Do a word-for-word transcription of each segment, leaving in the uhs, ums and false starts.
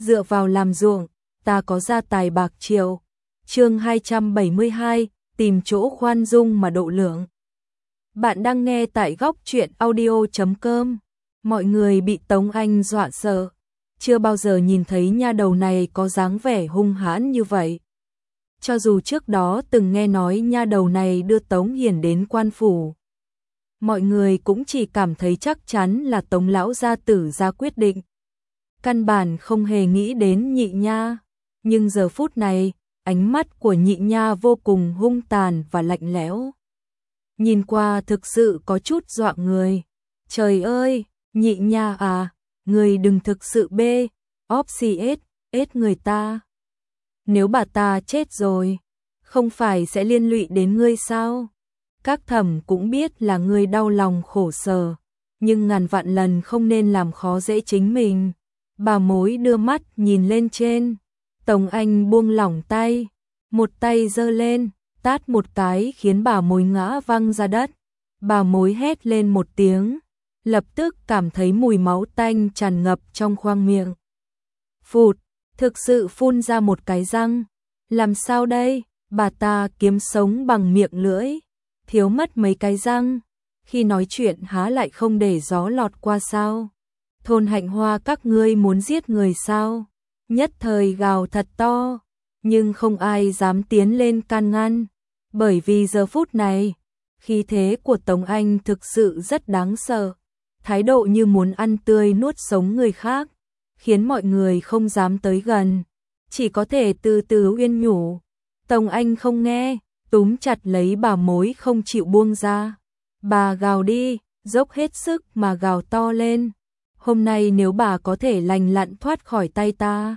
dựa vào làm ruộng, ta có gia tài bạc triệu. Chương hai trăm bảy mươi hai, tìm chỗ khoan dung mà độ lượng. Bạn đang nghe tại góc truyện audio chấm com. Mọi người bị Tống Anh dọa sợ, chưa bao giờ nhìn thấy nha đầu này có dáng vẻ hung hãn như vậy. Cho dù trước đó từng nghe nói nha đầu này đưa Tống Hiền đến quan phủ, mọi người cũng chỉ cảm thấy chắc chắn là Tống lão gia tử ra quyết định, căn bản không hề nghĩ đến Nhị Nha. Nhưng giờ phút này, ánh mắt của Nhị Nha vô cùng hung tàn và lạnh lẽo. Nhìn qua thực sự có chút dọa người. Trời ơi, Nhị Nha à, người đừng thực sự bê, óp xì ết, ết người ta. Nếu bà ta chết rồi, không phải sẽ liên lụy đến ngươi sao? Các thẩm cũng biết là ngươi đau lòng khổ sở, nhưng ngàn vạn lần không nên làm khó dễ chính mình. Bà mối đưa mắt nhìn lên trên, Tống Anh buông lỏng tay, một tay giơ lên, tát một cái khiến bà mối ngã văng ra đất. Bà mối hét lên một tiếng, lập tức cảm thấy mùi máu tanh tràn ngập trong khoang miệng. Phụt, thực sự phun ra một cái răng. Làm sao đây? Bà ta kiếm sống bằng miệng lưỡi, thiếu mất mấy cái răng. Khi nói chuyện há lại không để gió lọt qua sao? Thôn Hạnh Hoa các ngươi muốn giết người sao? Nhất thời gào thật to, nhưng không ai dám tiến lên can ngăn, bởi vì giờ phút này, khí thế của Tống Anh thực sự rất đáng sợ, thái độ như muốn ăn tươi nuốt sống người khác, khiến mọi người không dám tới gần, chỉ có thể từ từ uyên nhủ. Tống Anh không nghe, túm chặt lấy bà mối không chịu buông ra. Bà gào đi, dốc hết sức mà gào to lên. Hôm nay nếu bà có thể lành lặn thoát khỏi tay ta,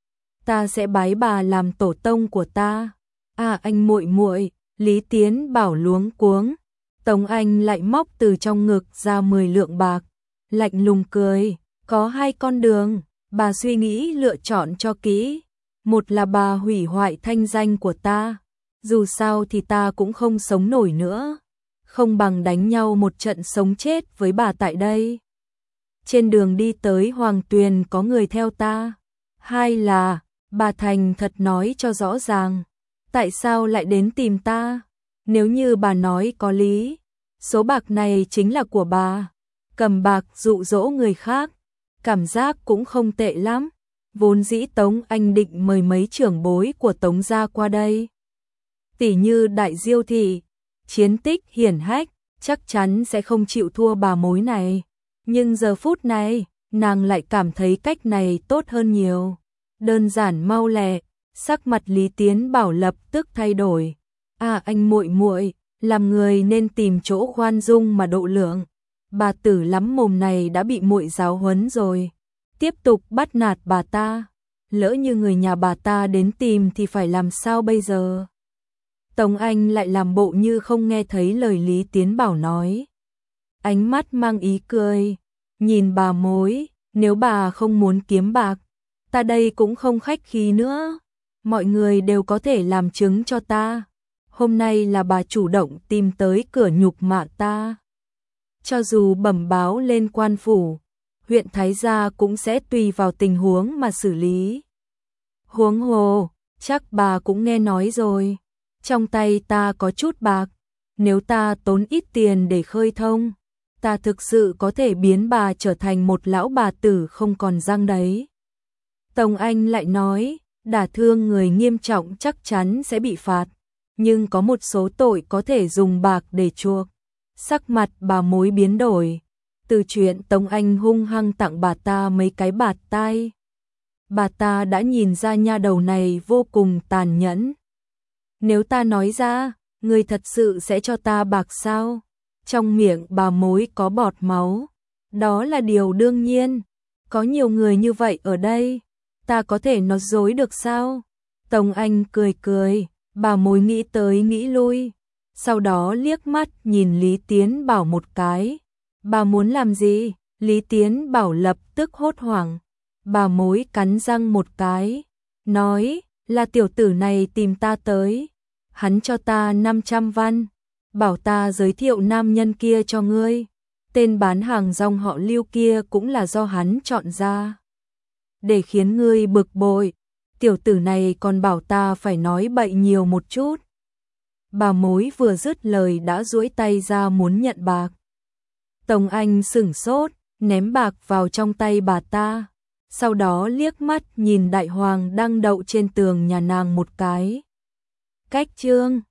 ta sẽ bái bà làm tổ tông của ta. À anh muội muội, Lý Tiến Bảo luống cuống. Tống Anh lại móc từ trong ngực ra mười lượng bạc, lạnh lùng cười, có hai con đường, bà suy nghĩ lựa chọn cho kỹ. Một là bà hủy hoại thanh danh của ta, dù sao thì ta cũng không sống nổi nữa, không bằng đánh nhau một trận sống chết với bà tại đây. Trên đường đi tới Hoàng Tuyền có người theo ta. Hai là, bà thành thật nói cho rõ ràng, tại sao lại đến tìm ta? Nếu như bà nói có lý, số bạc này chính là của bà. Cầm bạc dụ dỗ người khác, cảm giác cũng không tệ lắm. Vốn dĩ Tống Anh định mời mấy trưởng bối của Tống gia qua đây, tỉ như Đại Diêu thị, chiến tích hiển hách, chắc chắn sẽ không chịu thua bà mối này. Nhưng giờ phút này, nàng lại cảm thấy cách này tốt hơn nhiều. Đơn giản mau lẹ, sắc mặt Lý Tiến Bảo lập tức thay đổi. À anh muội muội, làm người nên tìm chỗ khoan dung mà độ lượng. Bà tử lắm mồm này đã bị muội giáo huấn rồi. Tiếp tục bắt nạt bà ta, lỡ như người nhà bà ta đến tìm thì phải làm sao bây giờ? Tống Anh lại làm bộ như không nghe thấy lời Lý Tiến Bảo nói. Ánh mắt mang ý cười, nhìn bà mối, nếu bà không muốn kiếm bạc, ta đây cũng không khách khí nữa. Mọi người đều có thể làm chứng cho ta. Hôm nay là bà chủ động tìm tới cửa nhục mạ ta. Cho dù bẩm báo lên quan phủ, huyện Thái Gia cũng sẽ tùy vào tình huống mà xử lý. Huống hồ, chắc bà cũng nghe nói rồi. Trong tay ta có chút bạc, nếu ta tốn ít tiền để khơi thông, ta thực sự có thể biến bà trở thành một lão bà tử không còn răng đấy. Tống Anh lại nói, đả thương người nghiêm trọng chắc chắn sẽ bị phạt, nhưng có một số tội có thể dùng bạc để chuộc. Sắc mặt bà mối biến đổi, từ chuyện Tống Anh hung hăng tặng bà ta mấy cái bạt tai. Bà ta đã nhìn ra nha đầu này vô cùng tàn nhẫn. Nếu ta nói ra, người thật sự sẽ cho ta bạc sao? Trong miệng bà mối có bọt máu. Đó là điều đương nhiên. Có nhiều người như vậy ở đây, ta có thể nói dối được sao? Tống Anh cười cười, bà mối nghĩ tới nghĩ lui, sau đó liếc mắt nhìn Lý Tiến Bảo một cái. Bà muốn làm gì? Lý Tiến Bảo lập tức hốt hoảng. Bà mối cắn răng một cái, nói là tiểu tử này tìm ta tới. Hắn cho ta năm trăm văn, bảo ta giới thiệu nam nhân kia cho ngươi. Tên bán hàng rong họ Lưu kia cũng là do hắn chọn ra. để khiến ngươi bực bội. Tiểu tử này còn bảo ta phải nói bậy nhiều một chút. Bà mối vừa dứt lời đã duỗi tay ra muốn nhận bạc. Tống Anh sửng sốt, ném bạc vào trong tay bà ta, sau đó liếc mắt nhìn đại hoàng đang đậu trên tường nhà nàng một cái. Cách chương